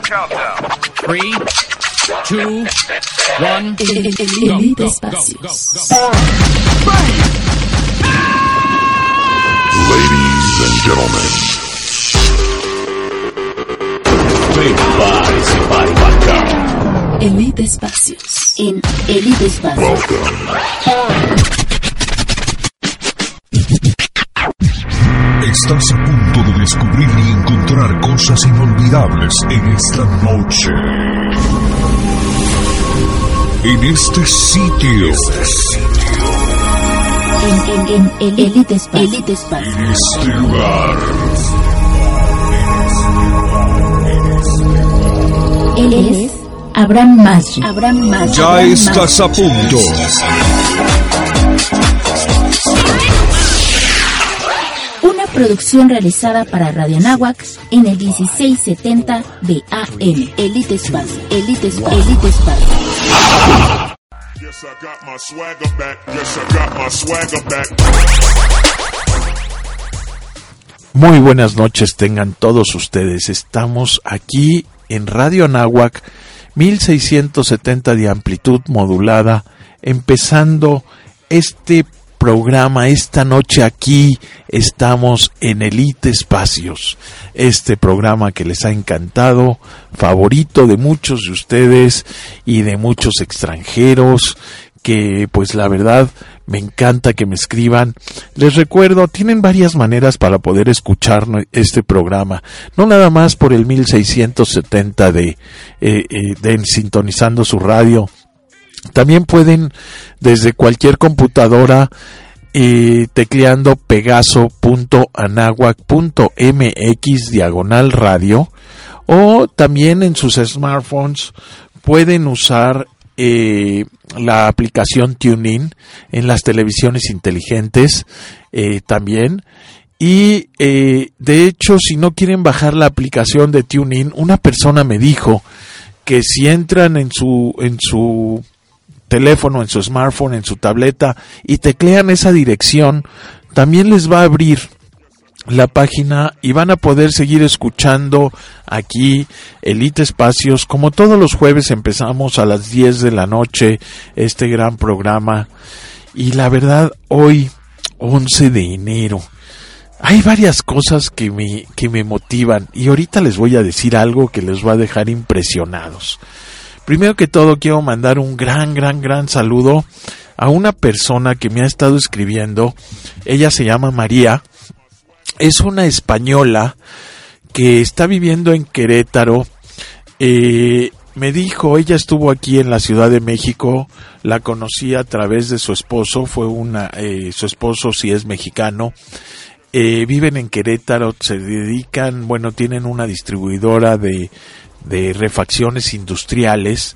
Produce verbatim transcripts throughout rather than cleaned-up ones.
Three, two, one. Elite Espacios. Ladies and gentlemen, prepárese para embarcar. Elite Espacios. En Elite Espacios. Estás a punto de descubrir y encontrar cosas inolvidables en esta noche. En este sitio. Este sitio. En, en, en el Elite Espacios. Elite Espacios. En este lugar. Él es Abraham Maggi. Abraham Maggi. Ya Abraham estás Maggi. a punto. Una producción realizada para Radio Anáhuac en el dieciséis setenta de A M. Elite Espacio. Elite Espacio. Elite Espacio. Yes, I got my swagger back. Yes, I got my swagger back. Muy buenas noches tengan todos ustedes. Estamos aquí en Radio Anáhuac, mil seiscientos setenta de amplitud modulada, empezando este programa. Esta noche aquí estamos en Elite Espacios, este programa que les ha encantado, favorito de muchos de ustedes y de muchos extranjeros, que pues la verdad me encanta que me escriban. Les recuerdo, tienen varias maneras para poder escuchar este programa, no nada más por el mil seiscientos setenta de, eh, eh, de sintonizando su radio. También pueden desde cualquier computadora eh, tecleando pegaso punto anáhuac punto m x diagonal radio, o también en sus smartphones pueden usar eh, la aplicación TuneIn en las televisiones inteligentes eh, también. Y eh, de hecho, si no quieren bajar la aplicación de TuneIn, una persona me dijo que si entran en su en su teléfono, en su smartphone, en su tableta y teclean esa dirección, también les va a abrir la página y van a poder seguir escuchando aquí Elite Espacios. Como todos los jueves empezamos a las diez de la noche este gran programa, y la verdad hoy once de enero hay varias cosas que me que me motivan, y ahorita les voy a decir algo que les va a dejar impresionados. Primero que todo, quiero mandar un gran, gran, gran saludo a una persona que me ha estado escribiendo. Ella se llama María. Es una española que está viviendo en Querétaro. Eh, me dijo, ella estuvo aquí en la Ciudad de México. La conocí a través de su esposo. Fue una, eh, su esposo sí es mexicano. Eh, viven en Querétaro, se dedican, bueno, tienen una distribuidora de de refacciones industriales,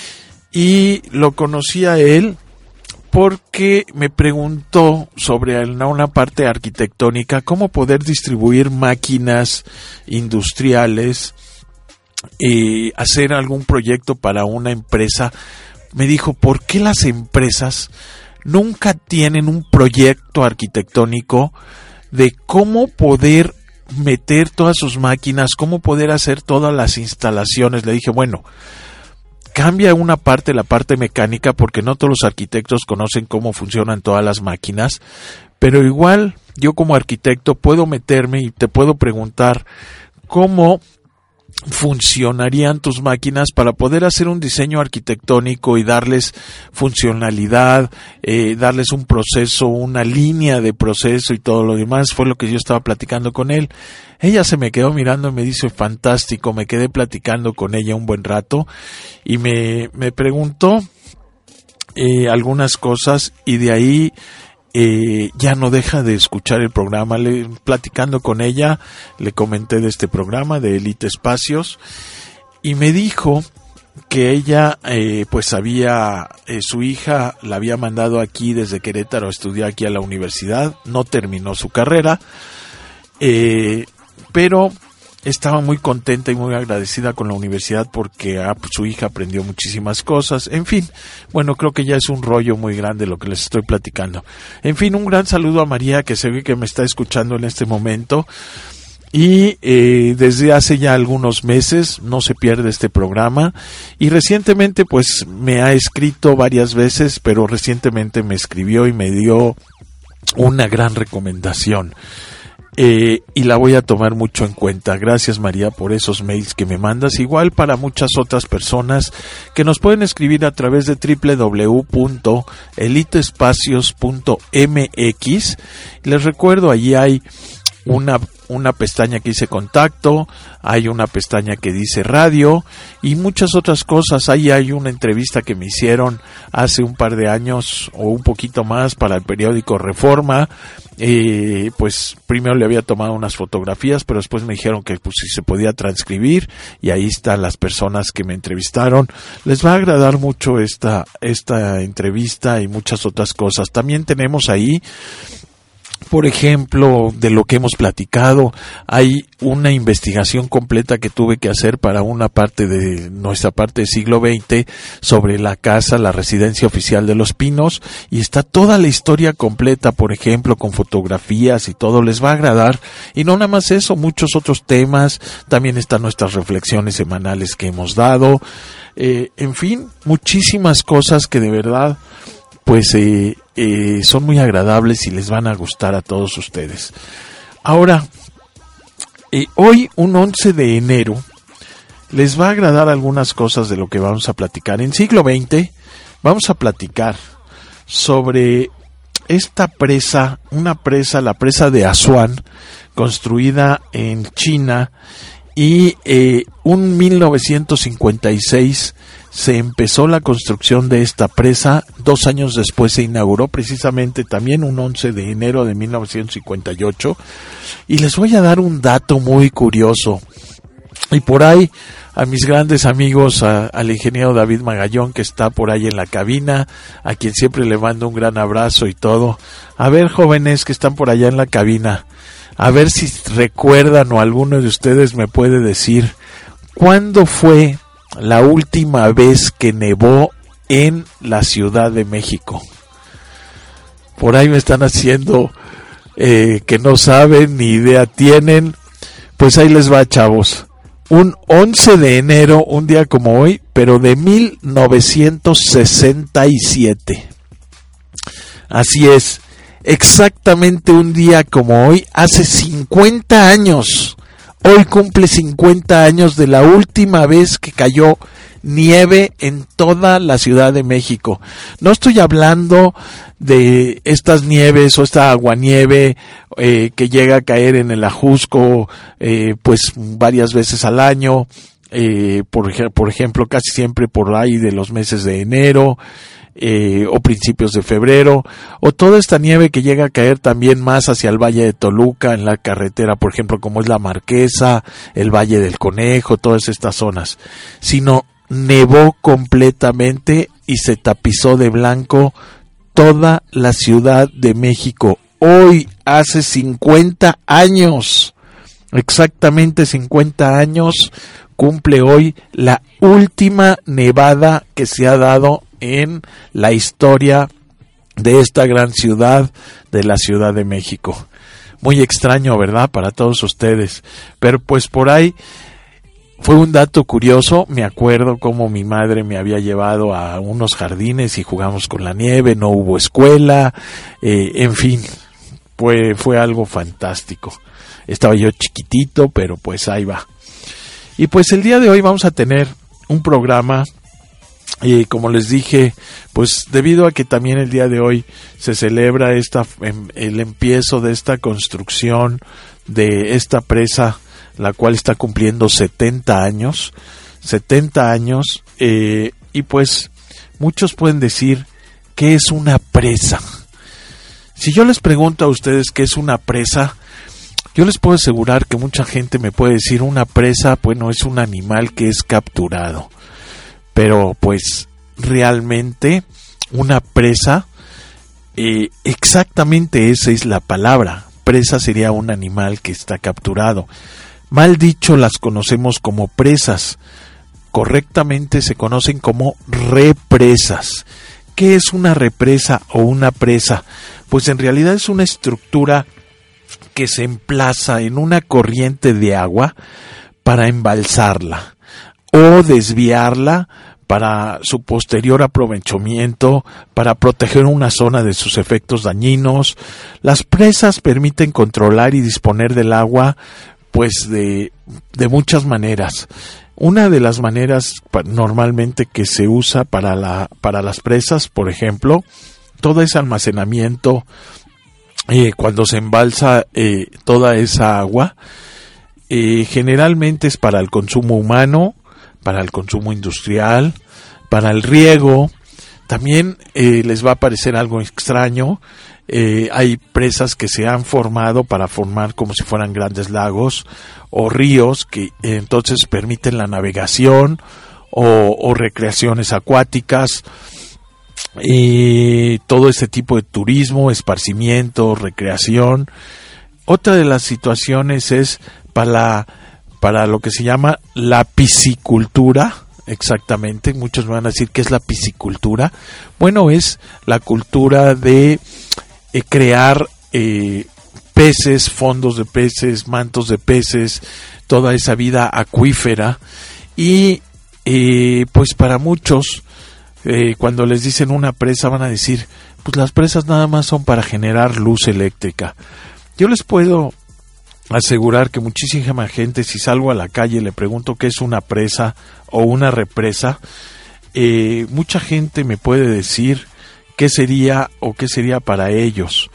y lo conocí a él porque me preguntó sobre una parte arquitectónica, cómo poder distribuir máquinas industriales y hacer algún proyecto para una empresa. Me dijo, ¿por qué las empresas nunca tienen un proyecto arquitectónico de cómo poder meter todas sus máquinas, cómo poder hacer todas las instalaciones? Le dije, bueno, cambia una parte, la parte mecánica, porque no todos los arquitectos conocen cómo funcionan todas las máquinas, pero igual yo como arquitecto puedo meterme y te puedo preguntar cómo funcionarían tus máquinas para poder hacer un diseño arquitectónico y darles funcionalidad, eh, darles un proceso, una línea de proceso y todo lo demás. Fue lo que yo estaba platicando con él. Ella se me quedó mirando y me dice, fantástico. Me quedé platicando con ella un buen rato y me, me preguntó eh, algunas cosas, y de ahí Eh, ya no deja de escuchar el programa. Le, platicando con ella, le comenté de este programa de Elite Espacios, y me dijo que ella eh, pues había, eh, su hija la había mandado aquí desde Querétaro a estudiar aquí a la universidad. No terminó su carrera, eh, pero estaba muy contenta y muy agradecida con la universidad porque ah, pues, su hija aprendió muchísimas cosas. En fin, bueno, creo que ya es un rollo muy grande lo que les estoy platicando. En fin, un gran saludo a María, que se ve que me está escuchando en este momento. Y eh, desde hace ya algunos meses no se pierde este programa, y recientemente pues me ha escrito varias veces, pero recientemente me escribió y me dio una gran recomendación. Eh, y la voy a tomar mucho en cuenta. Gracias, María, por esos mails que me mandas. Igual para muchas otras personas que nos pueden escribir a través de doble u doble u doble u punto eliteespacios punto m x. Les recuerdo, allí hay una una pestaña que dice contacto, hay una pestaña que dice radio y muchas otras cosas. Ahí hay una entrevista que me hicieron hace un par de años o un poquito más para el periódico Reforma. Eh, pues primero le había tomado unas fotografías, pero después me dijeron que pues si se podía transcribir, y ahí están las personas que me entrevistaron. Les va a agradar mucho esta esta entrevista y muchas otras cosas. También tenemos ahí, por ejemplo, de lo que hemos platicado, hay una investigación completa que tuve que hacer para una parte de nuestra parte del siglo veinte sobre la casa, la residencia oficial de Los Pinos, y está toda la historia completa, por ejemplo, con fotografías y todo. Les va a agradar. Y no nada más eso, muchos otros temas. También están nuestras reflexiones semanales que hemos dado. Eh, en fin, muchísimas cosas que de verdad pues eh, eh, son muy agradables y les van a gustar a todos ustedes. Ahora, eh, hoy, un once de enero, les va a agradar algunas cosas de lo que vamos a platicar. En siglo veinte vamos a platicar sobre esta presa, una presa, la presa de Asuán, construida en China, y eh, un mil novecientos cincuenta y seis se empezó la construcción de esta presa. Dos años después se inauguró, precisamente también un once de enero de mil novecientos cincuenta y ocho. Y les voy a dar un dato muy curioso. Y por ahí, a mis grandes amigos, a, al ingeniero David Magallón, que está por ahí en la cabina, a quien siempre le mando un gran abrazo y todo. A ver, jóvenes que están por allá en la cabina, a ver si recuerdan o alguno de ustedes me puede decir, ¿cuándo fue la última vez que nevó en la Ciudad de México? Por ahí me están haciendo eh, que no saben ni idea tienen. Pues ahí les va, chavos. Un once de enero, un día como hoy, pero de mil novecientos sesenta y siete. Así es, exactamente un día como hoy, hace cincuenta años. Hoy cumple cincuenta años de la última vez que cayó nieve en toda la Ciudad de México. No estoy hablando de estas nieves o esta aguanieve eh, que llega a caer en el Ajusco eh, pues varias veces al año, eh, por, por ejemplo casi siempre por ahí de los meses de enero. Eh, o principios de febrero, o toda esta nieve que llega a caer también más hacia el Valle de Toluca, en la carretera, por ejemplo, como es la Marquesa, el Valle del Conejo, todas estas zonas, sino nevó completamente y se tapizó de blanco toda la Ciudad de México. Hoy, hace cincuenta años, exactamente cincuenta años, cumple hoy la última nevada que se ha dado en la historia de esta gran ciudad, de la Ciudad de México. Muy extraño, ¿verdad?, para todos ustedes. Pero pues por ahí fue un dato curioso. Me acuerdo cómo mi madre me había llevado a unos jardines y jugamos con la nieve, no hubo escuela, eh, en fin, fue, fue algo fantástico. Estaba yo chiquitito, pero pues ahí va. Y pues el día de hoy vamos a tener un programa. Y como les dije, pues debido a que también el día de hoy se celebra esta el empiezo de esta construcción de esta presa, la cual está cumpliendo setenta años, setenta años, eh, y pues muchos pueden decir, ¿qué es una presa? Si yo les pregunto a ustedes qué es una presa, yo les puedo asegurar que mucha gente me puede decir, una presa, bueno, es un animal que es capturado. Pero pues realmente una presa, eh, exactamente esa es la palabra. Presa sería un animal que está capturado. Mal dicho, las conocemos como presas. Correctamente se conocen como represas. ¿Qué es una represa o una presa? Pues en realidad es una estructura que se emplaza en una corriente de agua para embalsarla o desviarla para su posterior aprovechamiento, para proteger una zona de sus efectos dañinos. Las presas permiten controlar y disponer del agua pues de, de muchas maneras. Una de las maneras normalmente que se usa para la, para las presas, por ejemplo, todo ese almacenamiento, eh, cuando se embalsa eh, toda esa agua, eh, generalmente es para el consumo humano, para el consumo industrial, para el riego. También eh, les va a parecer algo extraño, eh, hay presas que se han formado para formar como si fueran grandes lagos o ríos que eh, entonces permiten la navegación o, o recreaciones acuáticas, y todo ese tipo de turismo, esparcimiento, recreación. Otra de las situaciones es para, para lo que se llama la piscicultura. Exactamente, muchos me van a decir ¿qué es la piscicultura? Bueno, es la cultura de eh, crear eh, peces, fondos de peces, mantos de peces, toda esa vida acuífera. Y eh, pues para muchos, eh, cuando les dicen una presa, van a decir, pues las presas nada más son para generar luz eléctrica. Yo les puedo asegurar que muchísima gente, si salgo a la calle y le pregunto qué es una presa o una represa, eh, mucha gente me puede decir qué sería o qué sería para ellos.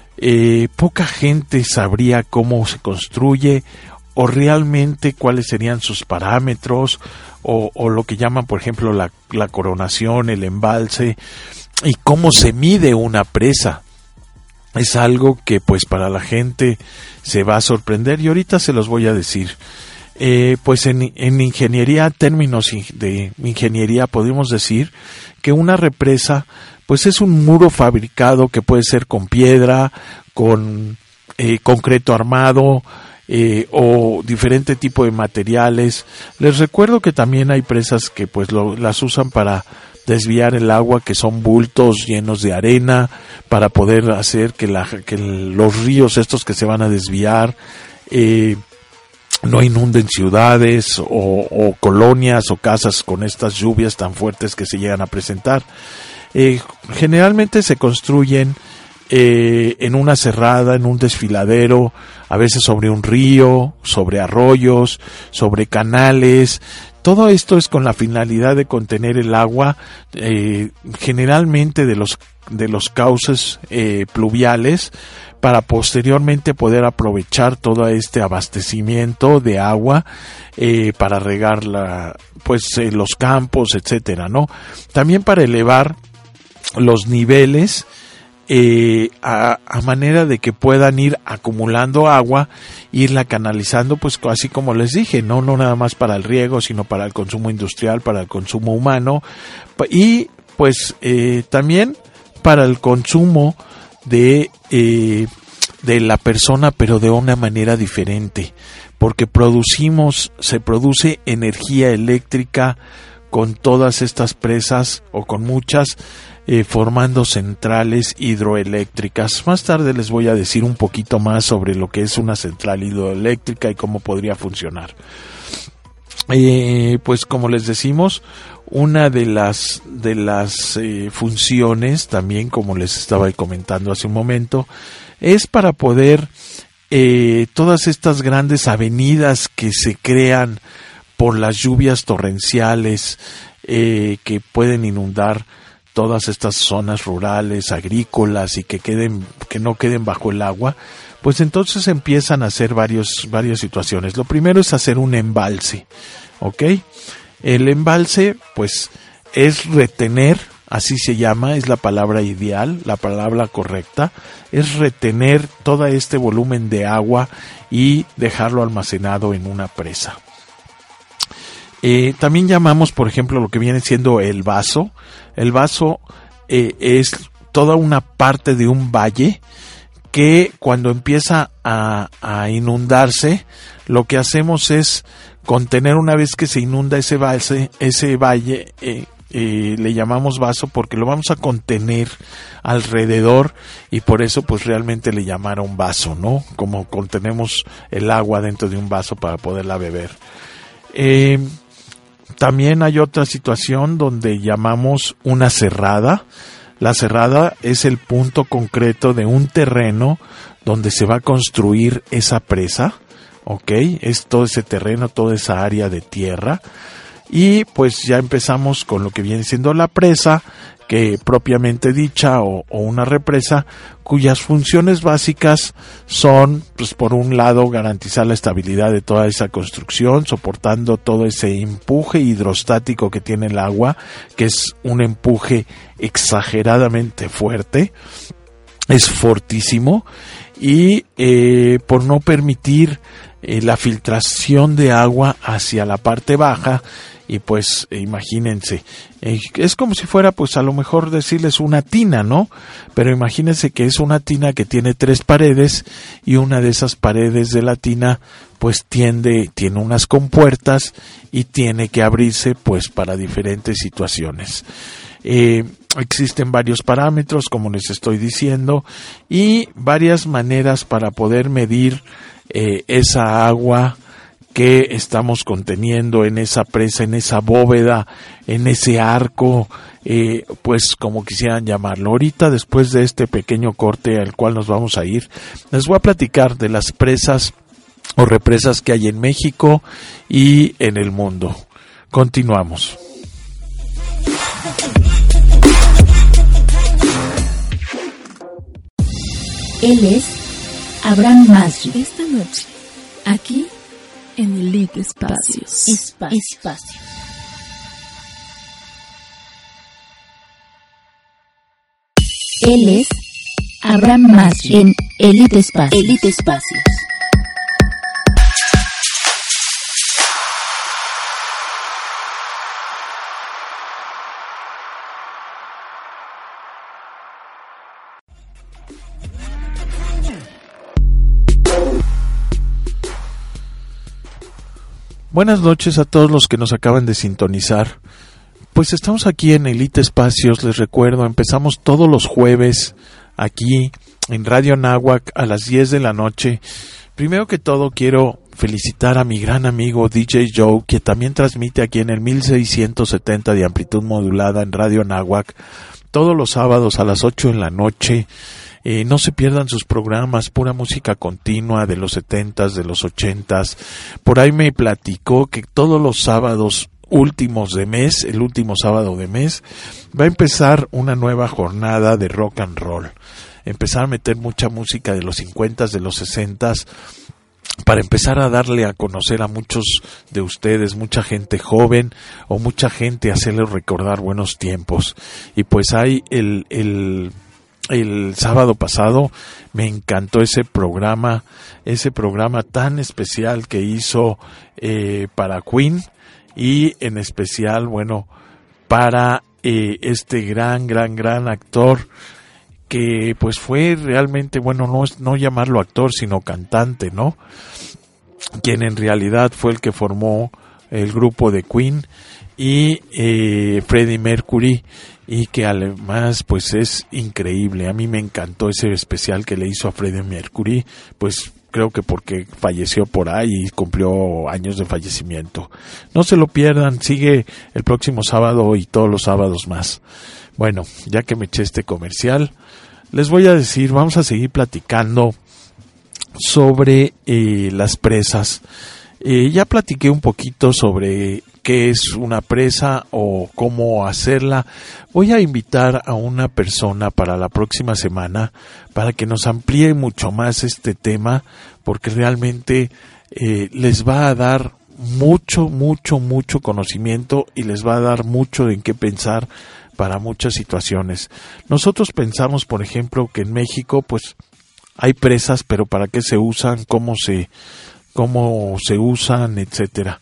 Eh, poca gente sabría cómo se construye o realmente cuáles serían sus parámetros o, o lo que llaman, por ejemplo, la, la coronación, el embalse, y cómo se mide una presa. Es algo que pues para la gente se va a sorprender y ahorita se los voy a decir. Eh, pues en, en ingeniería, términos de ingeniería, podemos decir que una represa pues es un muro fabricado que puede ser con piedra, con eh, concreto armado eh, o diferente tipo de materiales. Les recuerdo que también hay presas que pues lo, las usan para desviar el agua, que son bultos llenos de arena para poder hacer que, la, que los ríos estos que se van a desviar eh, no inunden ciudades o, o colonias o casas con estas lluvias tan fuertes que se llegan a presentar. Eh, generalmente se construyen eh, en una cerrada, en un desfiladero, a veces sobre un río, sobre arroyos, sobre canales. Todo esto es con la finalidad de contener el agua, eh, generalmente de los de los cauces eh, pluviales, para posteriormente poder aprovechar todo este abastecimiento de agua eh, para regar la, pues eh, los campos, etcétera, ¿no? También para elevar los niveles eh, a, a manera de que puedan ir acumulando agua, irla canalizando, pues así como les dije, no no nada más para el riego, sino para el consumo industrial, para el consumo humano y pues eh, también para el consumo de eh, de la persona, pero de una manera diferente, porque producimos, se produce energía eléctrica con todas estas presas o con muchas, eh, formando centrales hidroeléctricas. Más tarde les voy a decir un poquito más sobre lo que es una central hidroeléctrica y cómo podría funcionar. Eh, pues como les decimos, una de las de las eh, funciones, también como les estaba comentando hace un momento, es para poder eh, todas estas grandes avenidas que se crean por las lluvias torrenciales eh, que pueden inundar todas estas zonas rurales, agrícolas y que queden, que no queden bajo el agua, pues entonces empiezan a hacer varios, varias situaciones. Lo primero es hacer un embalse, ¿ok? El embalse, pues, es retener, así se llama, es la palabra ideal, la palabra correcta, es retener todo este volumen de agua y dejarlo almacenado en una presa. Eh, también llamamos, por ejemplo, lo que viene siendo el vaso. El vaso eh, es toda una parte de un valle que cuando empieza a, a inundarse, lo que hacemos es contener, una vez que se inunda ese valle, ese valle eh, eh, le llamamos vaso porque lo vamos a contener alrededor y por eso pues realmente le llamaron vaso, ¿no? Como contenemos el agua dentro de un vaso para poderla beber. Eh, también hay otra situación donde llamamos una cerrada. La cerrada es el punto concreto de un terreno donde se va a construir esa presa, ¿ok? Es todo ese terreno, toda esa área de tierra. Y pues ya empezamos con lo que viene siendo la presa, que propiamente dicha, o, o una represa, cuyas funciones básicas son, pues por un lado, garantizar la estabilidad de toda esa construcción, soportando todo ese empuje hidrostático que tiene el agua, que es un empuje exageradamente fuerte, es fortísimo, y eh, por no permitir eh, la filtración de agua hacia la parte baja. Y pues eh, imagínense, eh, es como si fuera pues a lo mejor decirles una tina, ¿no? Pero imagínense que es una tina que tiene tres paredes y una de esas paredes de la tina pues tiende, tiene unas compuertas y tiene que abrirse pues para diferentes situaciones. Eh, existen varios parámetros, como les estoy diciendo, y varias maneras para poder medir eh, esa agua que estamos conteniendo en esa presa, en esa bóveda, en ese arco, eh, pues como quisieran llamarlo. Ahorita, después de este pequeño corte al cual nos vamos a ir, les voy a platicar de las presas o represas que hay en México y en el mundo. Continuamos. Él es Abraham Masri. Esta noche, aquí en Elite Espacios. Espacio. Espacio. Él es Abraham Masri en Elite Espacios. Elite Espacios. Buenas noches a todos los que nos acaban de sintonizar. Pues estamos aquí en Elite Espacios, les recuerdo, empezamos todos los jueves aquí en Radio Anáhuac a las diez de la noche. Primero que todo quiero felicitar a mi gran amigo D J Joe, que también transmite aquí en el mil seiscientos setenta de amplitud modulada en Radio Anáhuac todos los sábados a las ocho de la noche. Eh, no se pierdan sus programas, pura música continua de los setentas, de los ochentas. Por ahí me platicó que todos los sábados últimos de mes, el último sábado de mes, va a empezar una nueva jornada de rock and roll. Empezar a meter mucha música de los cincuentas, de los sesentas, para empezar a darle a conocer a muchos de ustedes, mucha gente joven o mucha gente, hacerles recordar buenos tiempos. Y pues hay el... el El sábado pasado me encantó ese programa, ese programa tan especial que hizo eh, para Queen y en especial, bueno, para eh, este gran, gran, gran actor que pues fue realmente, bueno, no, no llamarlo actor, sino cantante, ¿no? Quien en realidad fue el que formó el grupo de Queen y eh, Freddie Mercury, y que además pues es increíble. A mí me encantó ese especial que le hizo a Freddie Mercury, pues creo que porque falleció por ahí y cumplió años de fallecimiento. No se lo pierdan, sigue el próximo sábado y todos los sábados más. Bueno, ya que me eché este comercial, les voy a decir, vamos a seguir platicando sobre eh, las presas. Eh, ya platiqué un poquito sobre qué es una presa o cómo hacerla. Voy a invitar a una persona para la próxima semana para que nos amplíe mucho más este tema, porque realmente eh, les va a dar mucho, mucho, mucho conocimiento y les va a dar mucho en qué pensar para muchas situaciones. Nosotros pensamos, por ejemplo, que en México pues hay presas, pero ¿para qué se usan? ¿Cómo se cómo se usan, etcétera?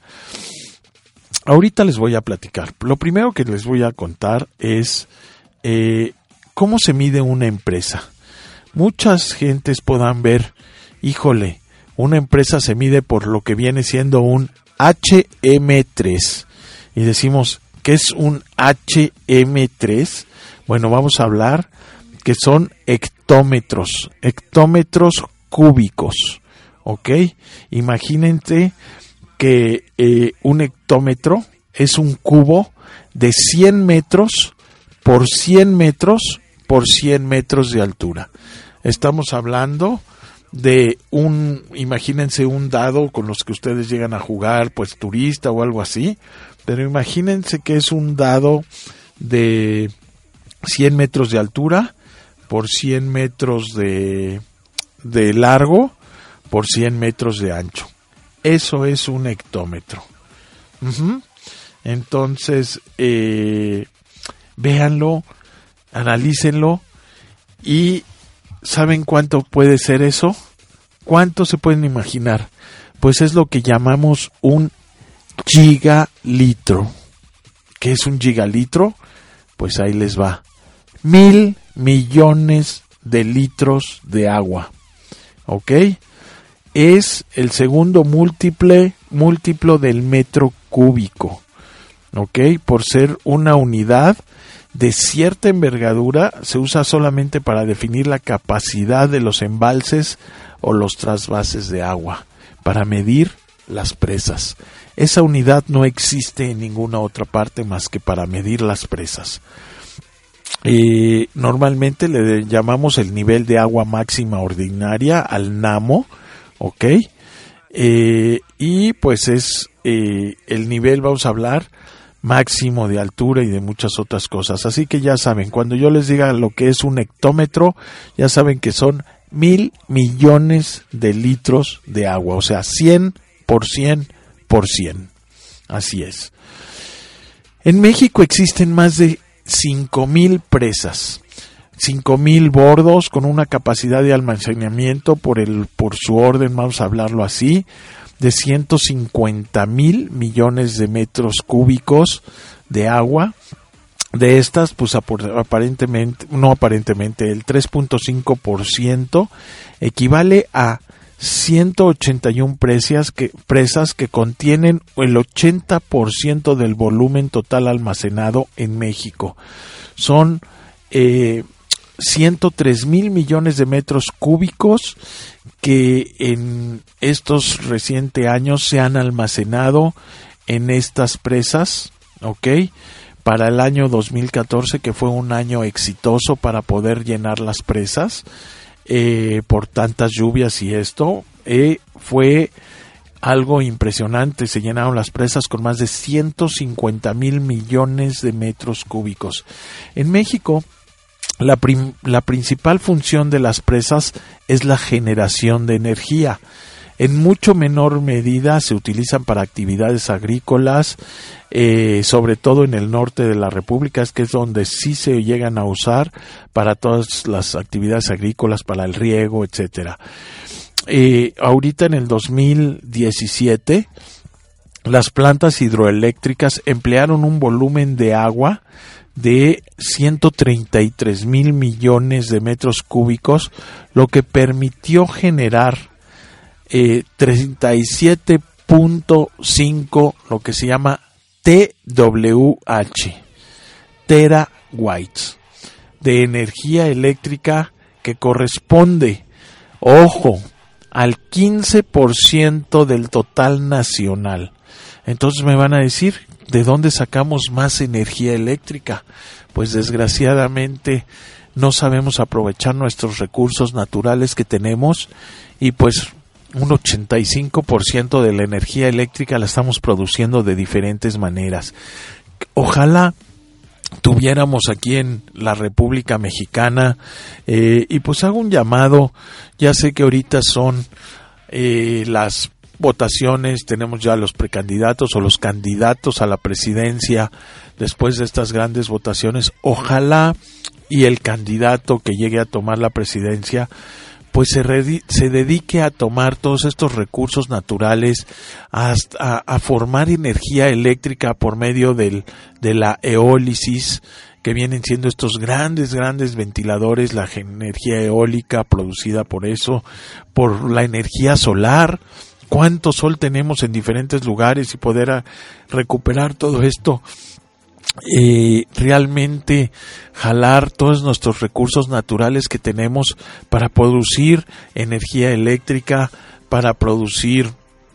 Ahorita les voy a platicar. Lo primero que les voy a contar es eh, cómo se mide una empresa. Muchas gentes puedan ver, híjole, una empresa se mide por lo que viene siendo un H M tres. Y decimos, ¿qué es un H M tres? Bueno, vamos a hablar que son hectómetros, hectómetros cúbicos, ¿ok? Imagínense que eh, un hectómetro es un cubo de cien metros por cien metros por cien metros de altura. Estamos hablando de un, imagínense un dado con los que ustedes llegan a jugar, pues turista o algo así, pero imagínense que es un dado de cien metros de altura por cien metros de, de largo por cien metros de ancho. Eso es un hectómetro. Uh-huh. Entonces, eh, véanlo, analícenlo y ¿saben cuánto puede ser eso? ¿Cuánto se pueden imaginar? Pues es lo que llamamos un gigalitro. ¿Qué es un gigalitro? Pues ahí les va. Mil millones de litros de agua. ¿Ok? Es el segundo múltiple, múltiplo del metro cúbico. ¿Ok? Por ser una unidad de cierta envergadura, se usa solamente para definir la capacidad de los embalses o los trasvases de agua, para medir las presas. Esa unidad no existe en ninguna otra parte más que para medir las presas. Eh, normalmente le llamamos el nivel de agua máxima ordinaria al NAMO, ¿ok? Eh, y pues es eh, el nivel, vamos a hablar, máximo de altura y de muchas otras cosas. Así que ya saben, cuando yo les diga lo que es un hectómetro, ya saben que son mil millones de litros de agua, o sea, cien por cien por cien. Así es. En México existen más de cinco mil presas, cinco mil bordos con una capacidad de almacenamiento por el por su orden, vamos a hablarlo así, de ciento cincuenta mil millones de metros cúbicos de agua. De estas, pues aparentemente, no aparentemente, el tres punto cinco por ciento equivale a ciento ochenta y una presas que, presas que contienen el ochenta por ciento del volumen total almacenado en México. Son eh, ciento tres mil millones de metros cúbicos que en estos recientes años se han almacenado en estas presas, ¿ok? Para el año dos mil catorce, que fue un año exitoso para poder llenar las presas eh, por tantas lluvias y esto, eh, fue algo impresionante. Se llenaron las presas con más de ciento cincuenta mil millones de metros cúbicos. En México, La, prim- la principal función de las presas es la generación de energía. En mucho menor medida se utilizan para actividades agrícolas, eh, sobre todo en el norte de la República, es que es donde sí se llegan a usar para todas las actividades agrícolas, para el riego, etcétera. Eh, ahorita en el dos mil diecisiete, las plantas hidroeléctricas emplearon un volumen de agua de ciento treinta y tres mil millones de metros cúbicos, lo que permitió generar eh, treinta y siete punto cinco, lo que se llama T W H, terawatts, de energía eléctrica, que corresponde, ojo, al quince por ciento del total nacional. Entonces me van a decir, ¿de dónde sacamos más energía eléctrica? Pues desgraciadamente no sabemos aprovechar nuestros recursos naturales que tenemos, y pues un ochenta y cinco por ciento de la energía eléctrica la estamos produciendo de diferentes maneras. Ojalá tuviéramos aquí en la República Mexicana, eh, y pues hago un llamado. Ya sé que ahorita son eh, las votaciones, tenemos ya los precandidatos o los candidatos a la presidencia. Después de estas grandes votaciones, ojalá y el candidato que llegue a tomar la presidencia pues se, redi- se dedique a tomar todos estos recursos naturales, a, a, a formar energía eléctrica por medio del, de la eólisis, que vienen siendo estos grandes, grandes ventiladores, la energía eólica producida por eso, por la energía solar. ¿Cuánto sol tenemos en diferentes lugares? Y poder a, recuperar todo esto eh, realmente jalar todos nuestros recursos naturales que tenemos para producir energía eléctrica, para producir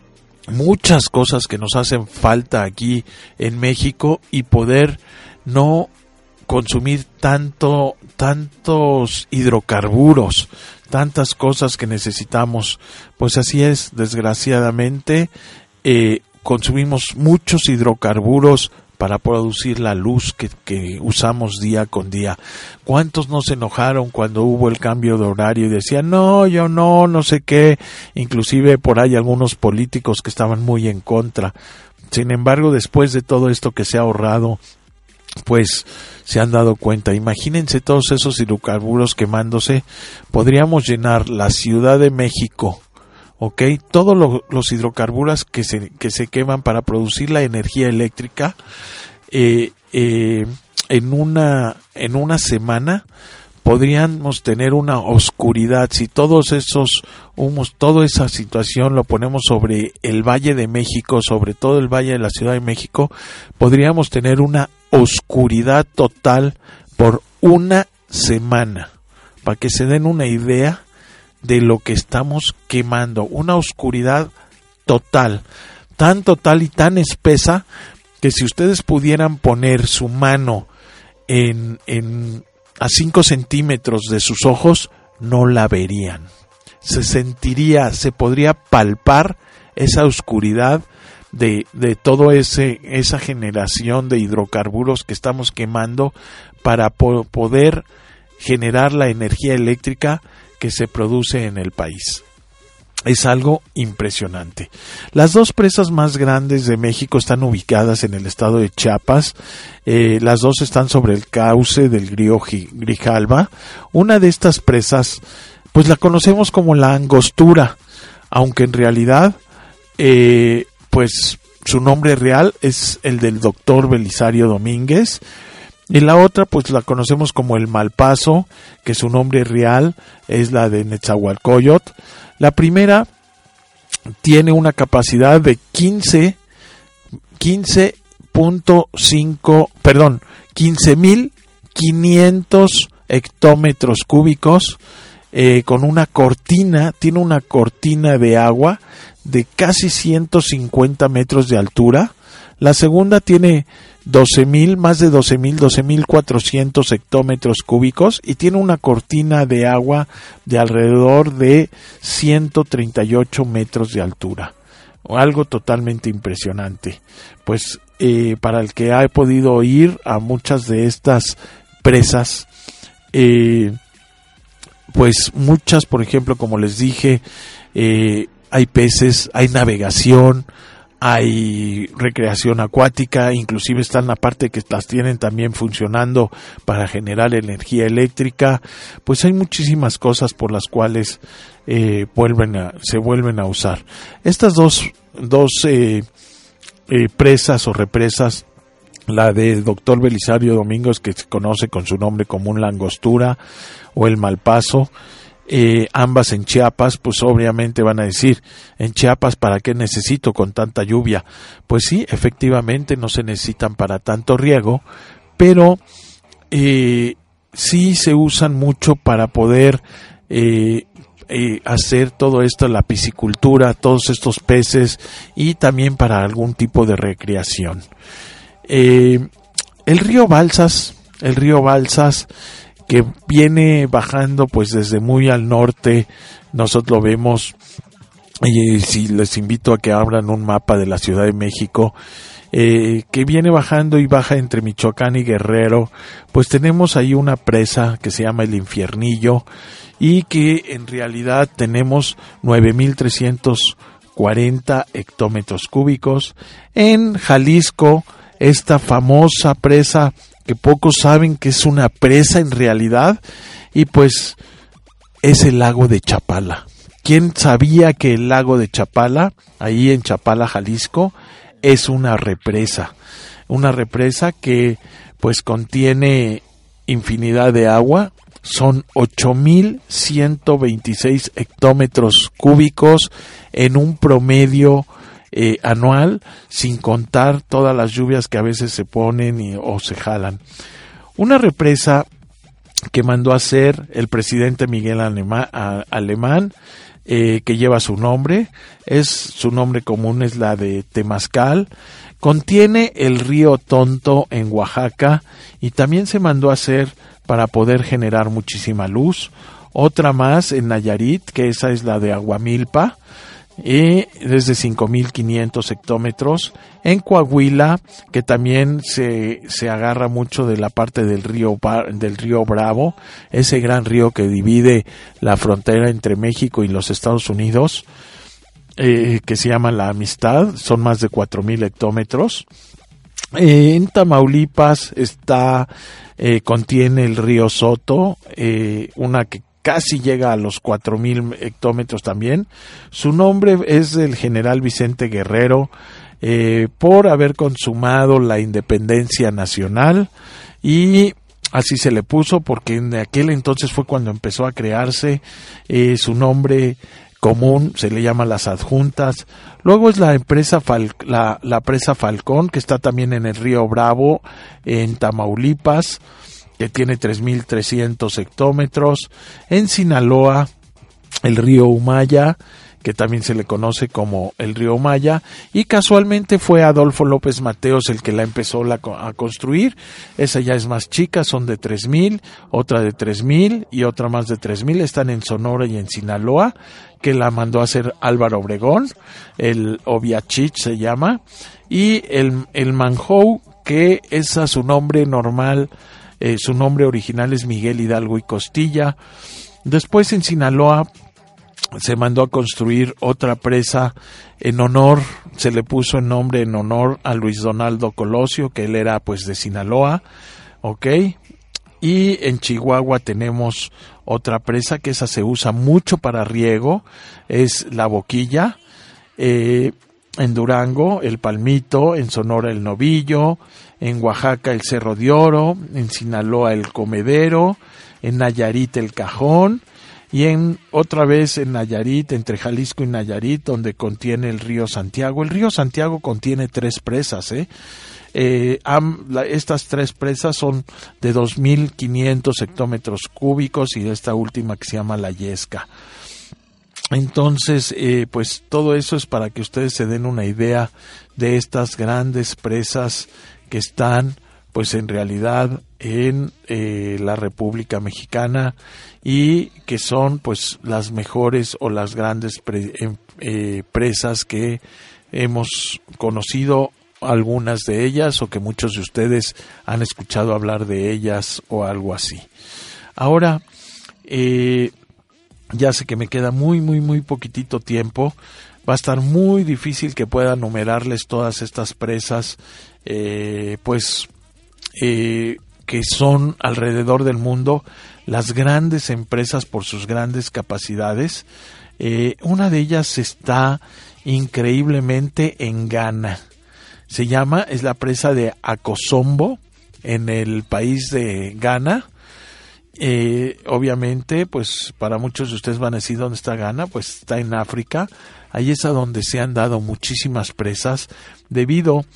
muchas cosas que nos hacen falta aquí en México y poder no consumir tanto, tantos hidrocarburos, tantas cosas que necesitamos. Pues así es, desgraciadamente, eh, consumimos muchos hidrocarburos para producir la luz que, que usamos día con día. ¿Cuántos no se enojaron cuando hubo el cambio de horario y decían, no, yo no, no sé qué? Inclusive por ahí algunos políticos que estaban muy en contra. Sin embargo, después de todo esto que se ha ahorrado, pues se han dado cuenta. Imagínense todos esos hidrocarburos quemándose. Podríamos llenar la Ciudad de México, ¿ok? Todos lo, los hidrocarburos que se, que se queman para producir la energía eléctrica, eh, eh, en una, en una semana podríamos tener una oscuridad. Si todos esos humos, toda esa situación lo ponemos sobre el Valle de México, sobre todo el Valle de la Ciudad de México, podríamos tener una oscuridad total por una semana, para que se den una idea de lo que estamos quemando. Una oscuridad total, tan total y tan espesa que si ustedes pudieran poner su mano en, en a cinco centímetros de sus ojos, no la verían. Se sentiría, se podría palpar esa oscuridad de, de todo ese, esa generación de hidrocarburos que estamos quemando para po- poder generar la energía eléctrica que se produce en el país. Es algo impresionante. Las dos presas más grandes de México están ubicadas en el estado de Chiapas. Eh, las dos están sobre el cauce del río Grijalva. Una de estas presas, pues la conocemos como la Angostura, aunque en realidad, eh, pues su nombre real es el del doctor Belisario Domínguez. Y la otra, pues la conocemos como el Malpaso, que su nombre real es la de Netzahualcóyotl. La primera tiene una capacidad de quince punto cinco, perdón, quince mil quinientos hectómetros cúbicos, eh, con una cortina, tiene una cortina de agua de casi ciento cincuenta metros de altura. La segunda tiene doce mil, más de doce mil, doce mil cuatrocientos hectómetros cúbicos y tiene una cortina de agua de alrededor de ciento treinta y ocho metros de altura. Algo totalmente impresionante. Pues eh, para el que ha podido ir a muchas de estas presas, eh, pues muchas, por ejemplo, como les dije, eh, hay peces, hay navegación, hay recreación acuática, inclusive está en la parte que las tienen también funcionando para generar energía eléctrica. Pues hay muchísimas cosas por las cuales eh, vuelven a, se vuelven a usar. Estas dos, dos eh, eh, presas o represas, la de doctor Belisario Domínguez, que se conoce con su nombre común, la Angostura o el Malpaso, Eh, ambas en Chiapas, pues obviamente van a decir, en Chiapas, ¿para qué necesito con tanta lluvia? Pues sí, efectivamente no se necesitan para tanto riego, pero eh, sí se usan mucho para poder eh, eh, hacer todo esto, la piscicultura, todos estos peces, y también para algún tipo de recreación. Eh, el río Balsas, el río Balsas, que viene bajando pues desde muy al norte, nosotros lo vemos, y si les invito a que abran un mapa de la Ciudad de México, eh, que viene bajando y baja entre Michoacán y Guerrero, pues tenemos ahí una presa que se llama el Infiernillo, y que en realidad tenemos nueve mil trescientos cuarenta hectómetros cúbicos. En Jalisco, esta famosa presa que pocos saben que es una presa en realidad, y pues es el lago de Chapala. ¿Quién sabía que el lago de Chapala, ahí en Chapala, Jalisco, es una represa? Una represa que pues contiene infinidad de agua, son ocho mil ciento veintiséis hectómetros cúbicos en un promedio eh, anual, sin contar todas las lluvias que a veces se ponen y, o se jalan. Una represa que mandó a hacer el presidente Miguel Alemán, a, Alemán eh, que lleva su nombre, es su nombre común es la de Temazcal, contiene el río Tonto en Oaxaca y también se mandó a hacer para poder generar muchísima luz. Otra más en Nayarit, que esa es la de Aguamilpa, y desde cinco mil quinientos hectómetros. En Coahuila, que también se, se agarra mucho de la parte del río, del río Bravo, ese gran río que divide la frontera entre México y los Estados Unidos, eh, que se llama La Amistad, son más de cuatro mil hectómetros. Eh, en Tamaulipas está, eh, contiene el río Soto, eh, una que casi llega a los cuatro mil hectómetros también. Su nombre es el general Vicente Guerrero, eh, por haber consumado la independencia nacional, y así se le puso porque en aquel entonces fue cuando empezó a crearse. Eh, su nombre común se le llama Las Adjuntas. Luego es la empresa Fal- la, la presa Falcón, que está también en el río Bravo, en Tamaulipas, que tiene tres mil trescientos hectómetros. En Sinaloa, el río Humaya, que también se le conoce como el río Humaya, y casualmente fue Adolfo López Mateos el que la empezó la, a construir. Esa ya es más chica, son de tres mil, otra de tres mil y otra más de tres mil, están en Sonora y en Sinaloa, que la mandó a hacer Álvaro Obregón, el Oviachich se llama, y el, el Manjou, que es a su nombre normal, eh, su nombre original es Miguel Hidalgo y Costilla. Después en Sinaloa se mandó a construir otra presa en honor, se le puso el nombre en honor a Luis Donaldo Colosio, que él era pues de Sinaloa, ok. Y en Chihuahua tenemos otra presa, que esa se usa mucho para riego, es La Boquilla. Eh, en Durango, el Palmito, en Sonora, el Novillo, en Oaxaca, el Cerro de Oro, en Sinaloa, el Comedero, en Nayarit, el Cajón, y en otra vez en Nayarit, entre Jalisco y Nayarit, donde contiene el río Santiago. El río Santiago contiene tres presas, ¿eh? Eh, am, la, estas tres presas son de dos mil quinientos hectómetros cúbicos, y esta última que se llama La Yesca. Entonces, eh, pues todo eso es para que ustedes se den una idea de estas grandes presas que están, pues en realidad, en eh, la República Mexicana, y que son pues las mejores o las grandes pre, eh, presas que hemos conocido, algunas de ellas, o que muchos de ustedes han escuchado hablar de ellas o algo así. Ahora, eh, ya sé que me queda muy, muy, muy poquitito tiempo. Va a estar muy difícil que pueda numerarles todas estas presas, eh, pues, eh, que son alrededor del mundo las grandes empresas por sus grandes capacidades. Eh, una de ellas está increíblemente en Ghana. Se llama, es la presa de Akosombo, en el país de Ghana. Eh, obviamente, pues para muchos de ustedes van a decir dónde está Ghana, pues está en África. Ahí es a donde se han dado muchísimas presas, debido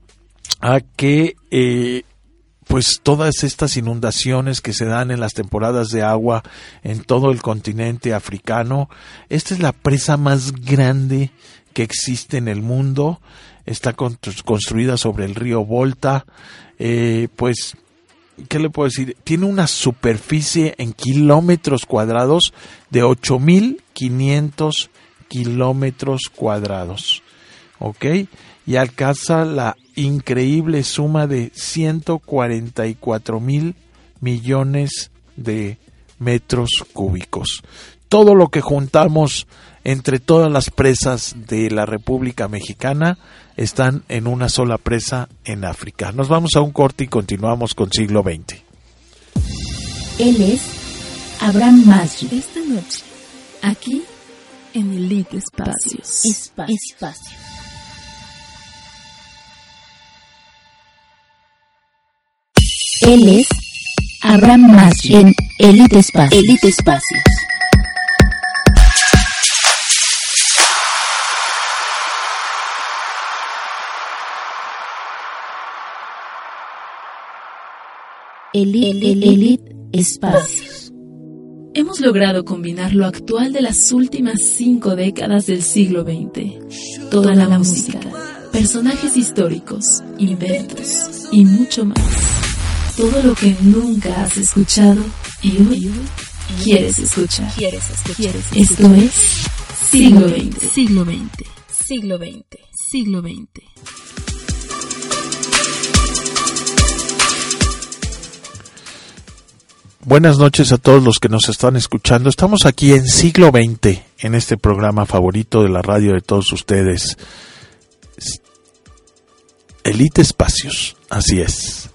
a que eh, pues todas estas inundaciones que se dan en las temporadas de agua en todo el continente africano. Esta es la presa más grande que existe en el mundo. Está construida sobre el río Volta. Eh, pues, ¿qué le puedo decir? Tiene una superficie en kilómetros cuadrados de ocho mil quinientos kilómetros cuadrados, ¿ok? Y alcanza la increíble suma de ciento cuarenta y cuatro mil millones de metros cúbicos. Todo lo que juntamos entre todas las presas de la República Mexicana están en una sola presa en África. Nos vamos a un corte y continuamos con Siglo veinte. Él es Abraham Masri. Esta noche, aquí en Elite Espacios. Espacio. Espacio. Él es Abraham Masri en Elite Espacios. Elite Espacios. Elite, Elite Espacios. Hemos logrado combinar lo actual de las últimas cinco décadas del siglo veinte. Toda la música, personajes históricos, inventos y mucho más. Todo lo que nunca has escuchado y hoy quieres escuchar. ¿Quieres escuchar? Esto es Siglo veinte. Siglo veinte. Siglo veinte. Siglo veinte. Buenas noches a todos los que nos están escuchando. Estamos aquí en Siglo veinte, en este programa favorito de la radio de todos ustedes. Elite Espacios, así es.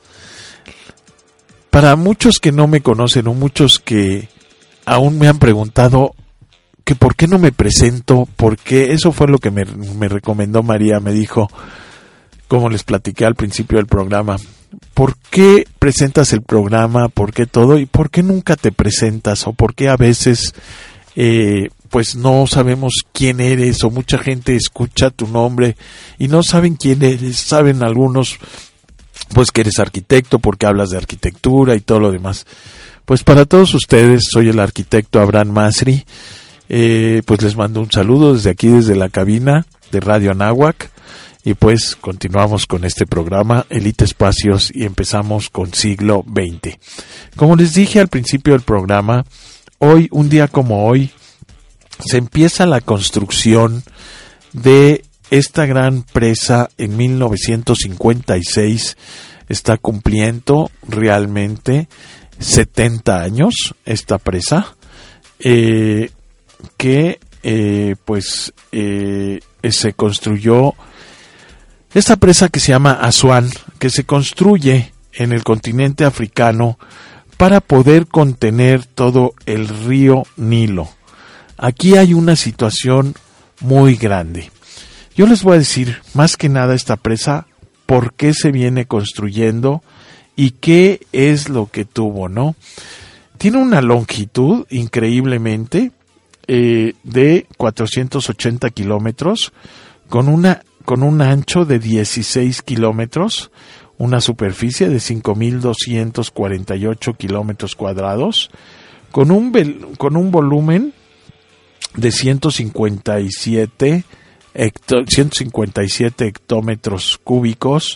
Para muchos que no me conocen o muchos que aún me han preguntado que por qué no me presento, porque eso fue lo que me, me recomendó María, me dijo, como les platiqué al principio del programa, ¿por qué presentas el programa? ¿Por qué todo? ¿Y por qué nunca te presentas? ¿O por qué a veces eh, pues no sabemos quién eres? O mucha gente escucha tu nombre y no saben quién eres. Saben algunos pues que eres arquitecto porque hablas de arquitectura y todo lo demás. Pues para todos ustedes soy el arquitecto Abraham Masri. Eh, pues les mando un saludo desde aquí, desde la cabina de Radio Anáhuac. Y pues continuamos con este programa Elite Espacios y empezamos con Siglo veinte. Como les dije al principio del programa, hoy, un día como hoy, se empieza la construcción de esta gran presa en mil novecientos cincuenta y seis. Está cumpliendo realmente setenta años esta presa, eh, que eh, pues eh, se construyó. Esta presa que se llama Asuán, que se construye en el continente africano para poder contener todo el río Nilo. Aquí hay una situación muy grande. Yo les voy a decir más que nada esta presa, por qué se viene construyendo y qué es lo que tuvo, ¿no? Tiene una longitud increíblemente eh, de cuatrocientos ochenta kilómetros con una con un ancho de dieciséis kilómetros, una superficie de cinco mil doscientos cuarenta y ocho kilómetros cuadrados, con un, con un volumen de ciento cincuenta y siete, hecto, ciento cincuenta y siete hectómetros cúbicos.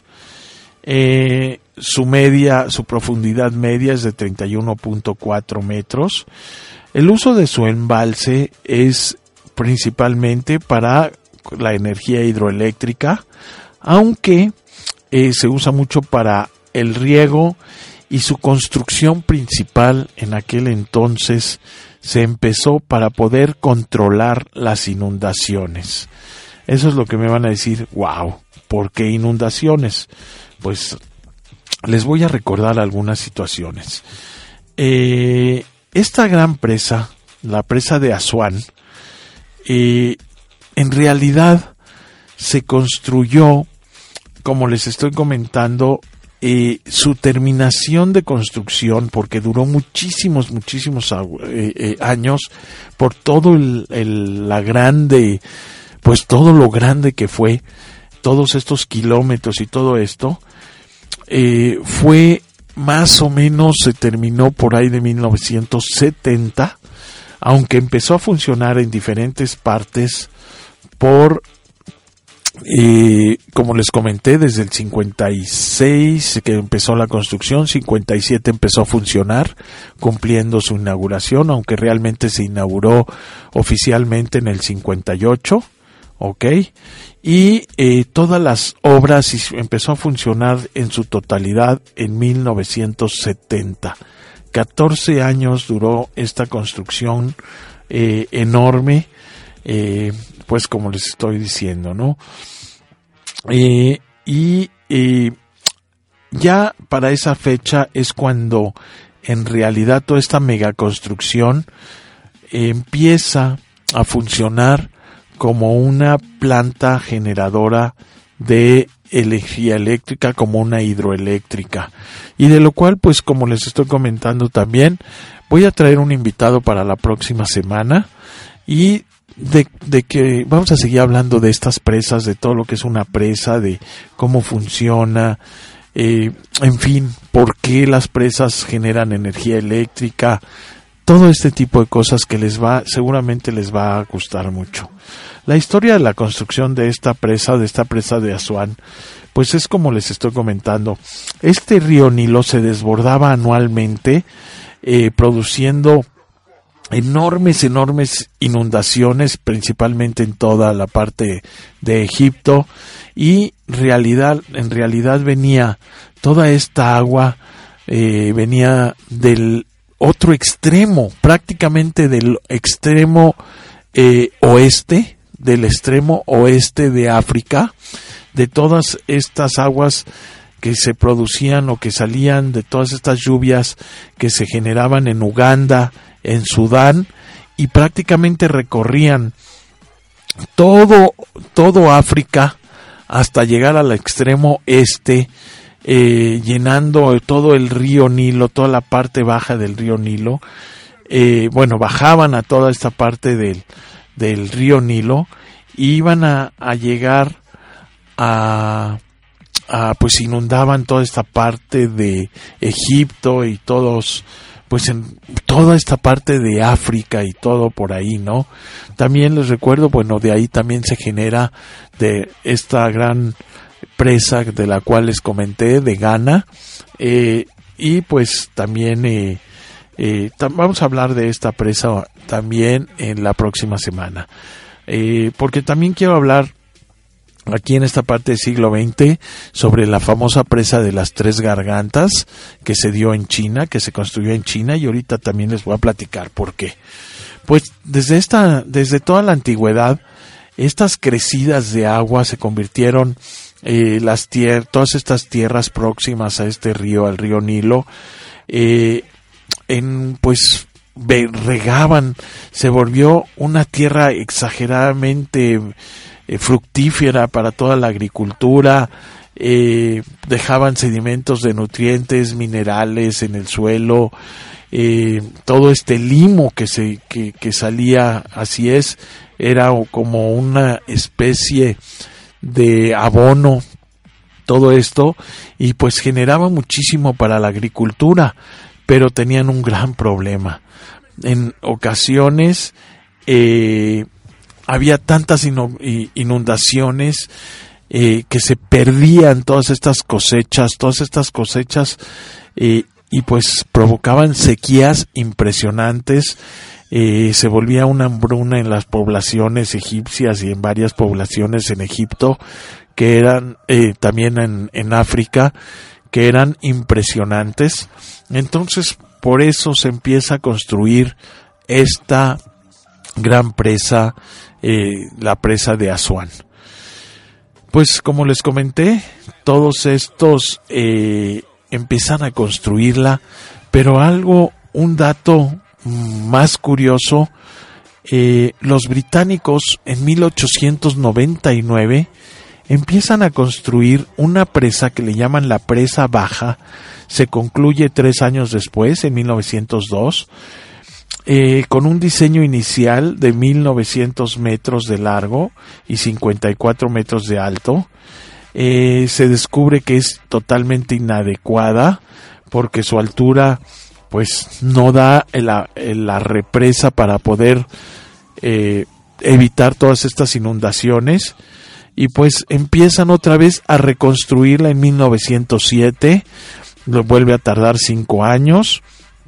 Eh, su media, su profundidad media es de treinta y uno punto cuatro metros. El uso de su embalse es principalmente para la energía hidroeléctrica, aunque eh, se usa mucho para el riego, y su construcción principal en aquel entonces se empezó para poder controlar las inundaciones. Eso es lo que me van a decir, wow, ¿por qué inundaciones? Pues les voy a recordar algunas situaciones. Eh, esta gran presa, la presa de Asuán, eh, en realidad se construyó, como les estoy comentando, eh, su terminación de construcción, porque duró muchísimos, muchísimos eh, eh, años, por todo el, el, la grande, pues todo lo grande que fue, todos estos kilómetros y todo esto, eh, fue más o menos, se terminó por ahí de mil novecientos setenta, aunque empezó a funcionar en diferentes partes por, eh, como les comenté, desde el cincuenta y seis que empezó la construcción, cincuenta y siete empezó a funcionar, cumpliendo su inauguración, aunque realmente se inauguró oficialmente en el cincuenta y ocho, ¿ok? Y eh, todas las obras empezó a funcionar en su totalidad en mil novecientos setenta. catorce años duró esta construcción eh, enorme, eh, pues como les estoy diciendo, ¿no? Eh, y eh, ya para esa fecha es cuando en realidad toda esta megaconstrucción eh, empieza a funcionar como una planta generadora de energía eléctrica, como una hidroeléctrica, y de lo cual, pues como les estoy comentando también, voy a traer un invitado para la próxima semana, y de, de que vamos a seguir hablando de estas presas, de todo lo que es una presa, de cómo funciona, eh, en fin, por qué las presas generan energía eléctrica, todo este tipo de cosas que les va, seguramente les va a gustar mucho. La historia de la construcción de esta presa, de esta presa de Asuán, pues es como les estoy comentando. Este río Nilo se desbordaba anualmente, eh, produciendo enormes, enormes inundaciones, principalmente en toda la parte de Egipto, y realidad, en realidad venía toda esta agua, eh, venía del otro extremo, prácticamente del extremo eh, oeste, del extremo oeste de África, de todas estas aguas que se producían o que salían de todas estas lluvias que se generaban en Uganda, en Sudán, y prácticamente recorrían todo, todo África hasta llegar al extremo este, eh, llenando todo el río Nilo, toda la parte baja del río Nilo. Eh, bueno, bajaban a toda esta parte del, del río Nilo, y iban a, a llegar a, a, pues inundaban toda esta parte de Egipto y todos, pues en toda esta parte de África y todo por ahí, ¿no? También les recuerdo, bueno, de ahí también se genera de esta gran presa de la cual les comenté, de Ghana, eh, y pues también eh, eh, tam- vamos a hablar de esta presa también en la próxima semana, eh, porque también quiero hablar aquí en esta parte del siglo veinte sobre la famosa presa de las Tres Gargantas que se dio en China, que se construyó en China, y ahorita también les voy a platicar por qué. Pues desde esta, desde toda la antigüedad, estas crecidas de agua se convirtieron eh, las tier- todas estas tierras próximas a este río, al río Nilo, eh, en pues ve- regaban, se volvió una tierra exageradamente Eh, fructífera para toda la agricultura, eh, dejaban sedimentos de nutrientes, minerales en el suelo, eh, todo este limo que se que, que salía, así es, era como una especie de abono, todo esto, y pues generaba muchísimo para la agricultura, pero tenían un gran problema. En ocasiones eh, había tantas inundaciones eh, que se perdían todas estas cosechas, todas estas cosechas eh, y pues provocaban sequías impresionantes. Eh, se volvía una hambruna en las poblaciones egipcias y en varias poblaciones en Egipto, que eran eh, también en, en África, que eran impresionantes. Entonces, por eso se empieza a construir esta gran presa, eh, la presa de Asuán. Pues como les comenté, todos estos eh, empiezan a construirla, pero algo, un dato más curioso, eh, los británicos en mil ochocientos noventa y nueve empiezan a construir una presa que le llaman la presa baja. Se concluye tres años después, en mil novecientos dos, Eh, con un diseño inicial de mil novecientos metros de largo y cincuenta y cuatro metros de alto. Eh, se descubre que es totalmente inadecuada porque su altura pues no da la, la represa para poder eh, evitar todas estas inundaciones, y pues empiezan otra vez a reconstruirla en mil novecientos siete. Lo vuelve a tardar cinco años.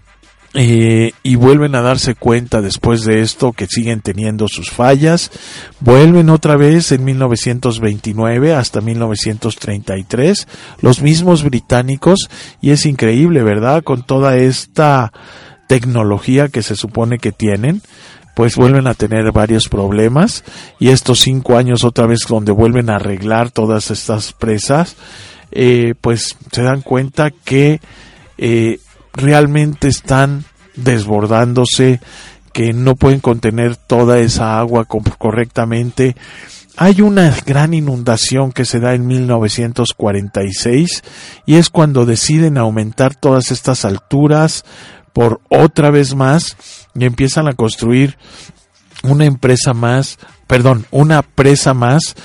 Eh, y vuelven a darse cuenta después de esto que siguen teniendo sus fallas. Vuelven otra vez en mil novecientos veintinueve hasta mil novecientos treinta y tres, los mismos británicos, y es increíble, ¿verdad? Con toda esta tecnología que se supone que tienen, pues vuelven a tener varios problemas, y estos cinco años otra vez donde vuelven a arreglar todas estas presas, eh, pues se dan cuenta que eh, realmente están desbordándose, que no pueden contener toda esa agua correctamente. Hay una gran inundación que se da en mil novecientos cuarenta y seis, y es cuando deciden aumentar todas estas alturas por otra vez más, y empiezan a construir una empresa más, perdón, una presa más,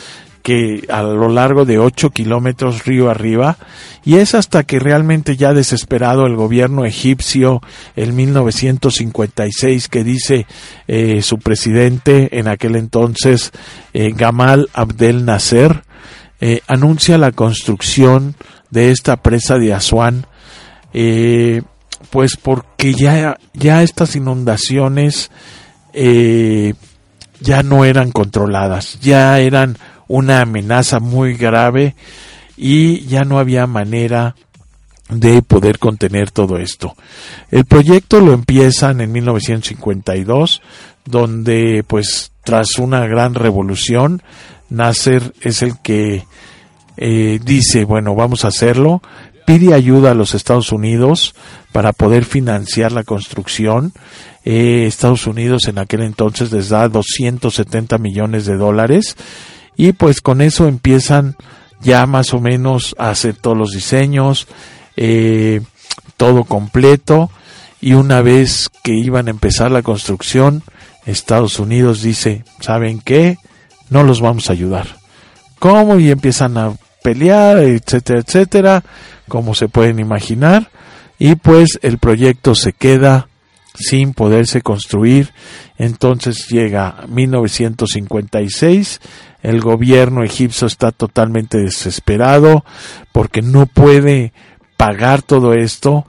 que a lo largo de ocho kilómetros río arriba, y es hasta que realmente ya desesperado el gobierno egipcio en mil novecientos cincuenta y seis, que dice eh, su presidente en aquel entonces, eh, Gamal Abdel Nasser, eh, anuncia la construcción de esta presa de Asuán, eh, pues porque ya, ya estas inundaciones eh, ya no eran controladas, ya eran una amenaza muy grave y ya no había manera de poder contener todo esto. El proyecto lo empiezan en mil novecientos cincuenta y dos, donde pues tras una gran revolución, Nasser es el que eh, dice, bueno, vamos a hacerlo, pide ayuda a los Estados Unidos para poder financiar la construcción. Eh, Estados Unidos en aquel entonces les da doscientos setenta millones de dólares, y pues con eso empiezan ya más o menos a hacer todos los diseños, eh, todo completo, y una vez que iban a empezar la construcción, Estados Unidos dice, ¿saben qué? No los vamos a ayudar. ¿Cómo? Y empiezan a pelear, etcétera, etcétera, como se pueden imaginar, y pues el proyecto se queda sin poderse construir. Entonces llega mil novecientos cincuenta y seis, el gobierno egipcio está totalmente desesperado porque no puede pagar todo esto,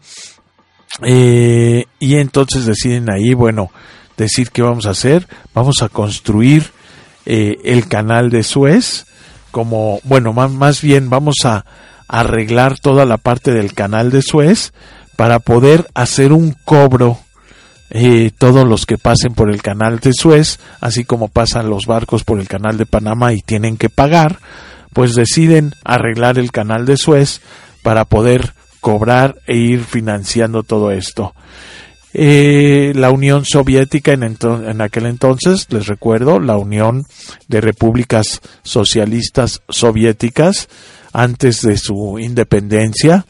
eh, y entonces deciden ahí, bueno, decir qué vamos a hacer, vamos a construir eh, el canal de Suez, como, bueno, más, más bien vamos a arreglar toda la parte del canal de Suez para poder hacer un cobro. Eh, todos los que pasen por el canal de Suez, así como pasan los barcos por el canal de Panamá y tienen que pagar, pues deciden arreglar el canal de Suez para poder cobrar e ir financiando todo esto. Eh, la Unión Soviética en, ento- en aquel entonces, les recuerdo, la Unión de Repúblicas Socialistas Soviéticas, antes de su independencia,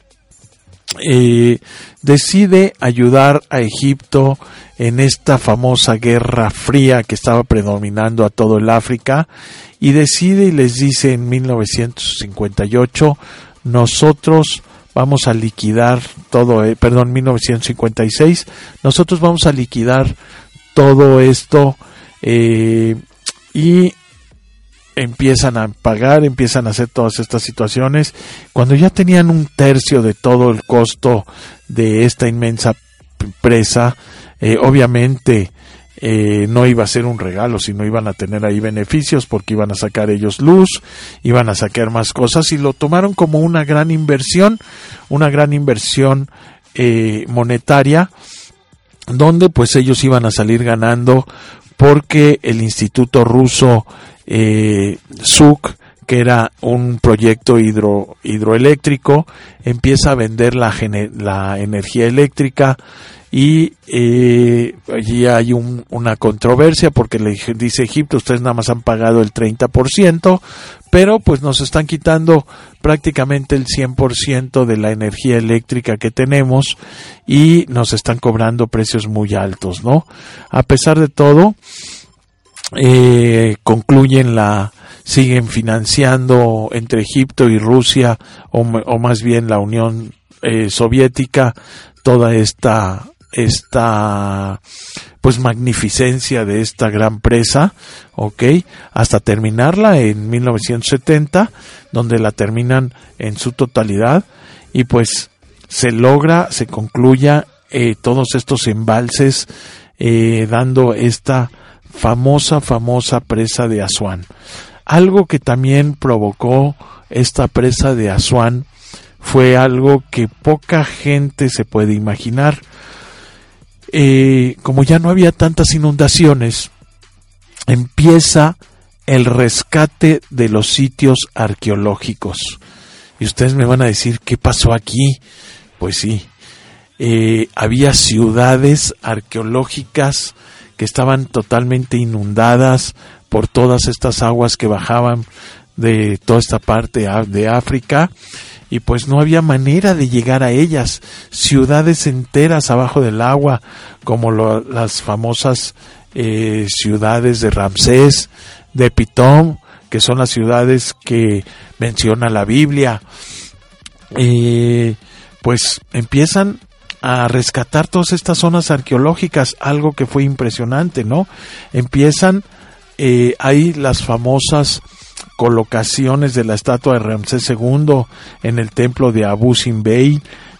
Eh, decide ayudar a Egipto en esta famosa guerra fría que estaba predominando a todo el África, y decide y les dice en mil novecientos cincuenta y ocho, nosotros vamos a liquidar todo, eh, perdón, mil novecientos cincuenta y seis, nosotros vamos a liquidar todo esto, eh, y empiezan a pagar, empiezan a hacer todas estas situaciones. Cuando ya tenían un tercio de todo el costo de esta inmensa presa, eh, obviamente eh, no iba a ser un regalo, sino iban a tener ahí beneficios porque iban a sacar ellos luz, iban a sacar más cosas, y lo tomaron como una gran inversión, una gran inversión eh, monetaria, donde pues ellos iban a salir ganando, porque el Instituto Ruso eh, S U C, que era un proyecto hidro, hidroeléctrico, empieza a vender la, la energía eléctrica, y eh, allí hay un, una controversia porque le dice Egipto, ustedes nada más han pagado el treinta por ciento, pero pues nos están quitando prácticamente el cien por ciento de la energía eléctrica que tenemos y nos están cobrando precios muy altos, ¿no? A pesar de todo, eh, concluyen la siguen financiando entre Egipto y Rusia, o, o más bien la Unión eh, Soviética, toda esta esta pues magnificencia de esta gran presa, ok, hasta terminarla en mil novecientos setenta, donde la terminan en su totalidad, y pues se logra, se concluya eh, todos estos embalses, eh, dando esta famosa, famosa presa de Asuán. Algo que también provocó esta presa de Asuán fue algo que poca gente se puede imaginar. Eh, como ya no había tantas inundaciones, empieza el rescate de los sitios arqueológicos. Y ustedes me van a decir, ¿qué pasó aquí? Pues sí, eh, había ciudades arqueológicas que estaban totalmente inundadas por todas estas aguas que bajaban de toda esta parte de África, y pues no había manera de llegar a ellas. Ciudades enteras abajo del agua, como lo, las famosas eh, ciudades de Ramsés, de Pitón, que son las ciudades que menciona la Biblia. Eh, pues empiezan a rescatar todas estas zonas arqueológicas, algo que fue impresionante, ¿no? Empiezan, eh, hay las famosas colocaciones de la estatua de Ramsés segundo en el templo de Abu Simbel,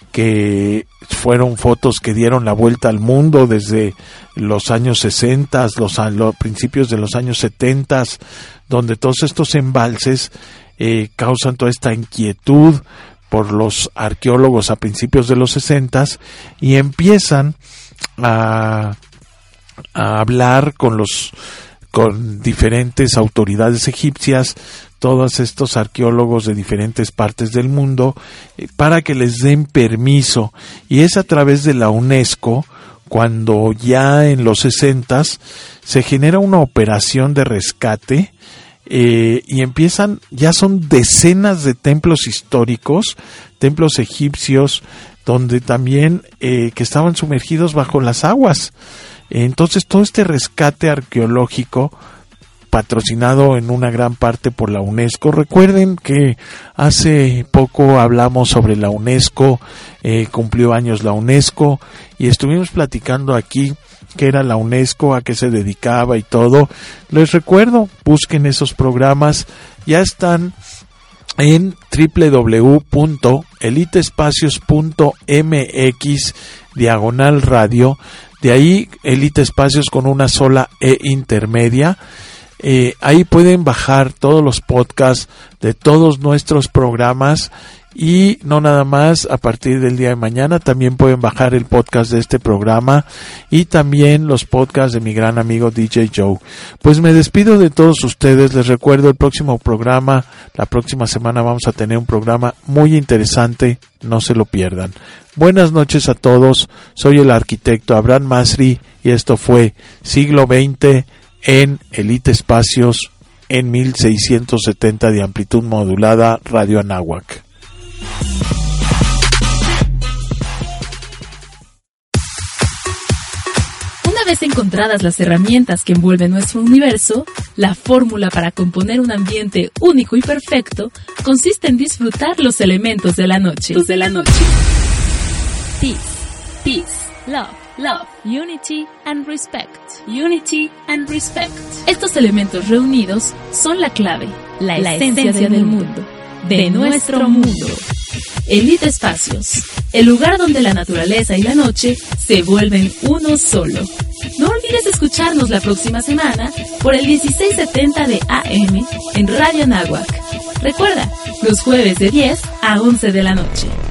que fueron fotos que dieron la vuelta al mundo desde los años sesenta, los, los principios de los años setenta, donde todos estos embalses eh, causan toda esta inquietud por los arqueólogos a principios de los sesentas, y empiezan a, a hablar con los con diferentes autoridades egipcias, todos estos arqueólogos de diferentes partes del mundo, eh, para que les den permiso, y es a través de la UNESCO cuando ya en los sesentas se genera una operación de rescate. Eh, y empiezan, ya son decenas de templos históricos, templos egipcios, donde también eh, que estaban sumergidos bajo las aguas. Entonces todo este rescate arqueológico, patrocinado en una gran parte por la UNESCO. Recuerden que hace poco hablamos sobre la UNESCO, eh, cumplió años la UNESCO, y estuvimos platicando aquí qué era la UNESCO, a qué se dedicaba y todo. Les recuerdo, busquen esos programas, ya están en doble u doble u doble u punto eliteespacios punto m x diagonal radio, de ahí Elite Espacios con una sola E intermedia. Eh, ahí pueden bajar todos los podcasts de todos nuestros programas, y no nada más, a partir del día de mañana también pueden bajar el podcast de este programa y también los podcasts de mi gran amigo D J Joe. Pues me despido de todos ustedes, les recuerdo el próximo programa, la próxima semana vamos a tener un programa muy interesante, no se lo pierdan. Buenas noches a todos, soy el arquitecto Abraham Masri y esto fue Siglo veinte en Elite Espacios en mil seiscientos setenta de amplitud modulada, Radio Anáhuac. Una vez encontradas las herramientas que envuelven nuestro universo, la fórmula para componer un ambiente único y perfecto consiste en disfrutar los elementos de la noche. De la noche. Peace, peace, love, love, unity and respect, unity and respect. Estos elementos reunidos son la clave, la, la esencia, esencia del, del mundo, de, de nuestro mundo. Elite Espacios, el lugar donde la naturaleza y la noche se vuelven uno solo. No olvides escucharnos la próxima semana por el dieciséis setenta de A M en Radio Anáhuac. Recuerda, los jueves de diez a once de la noche.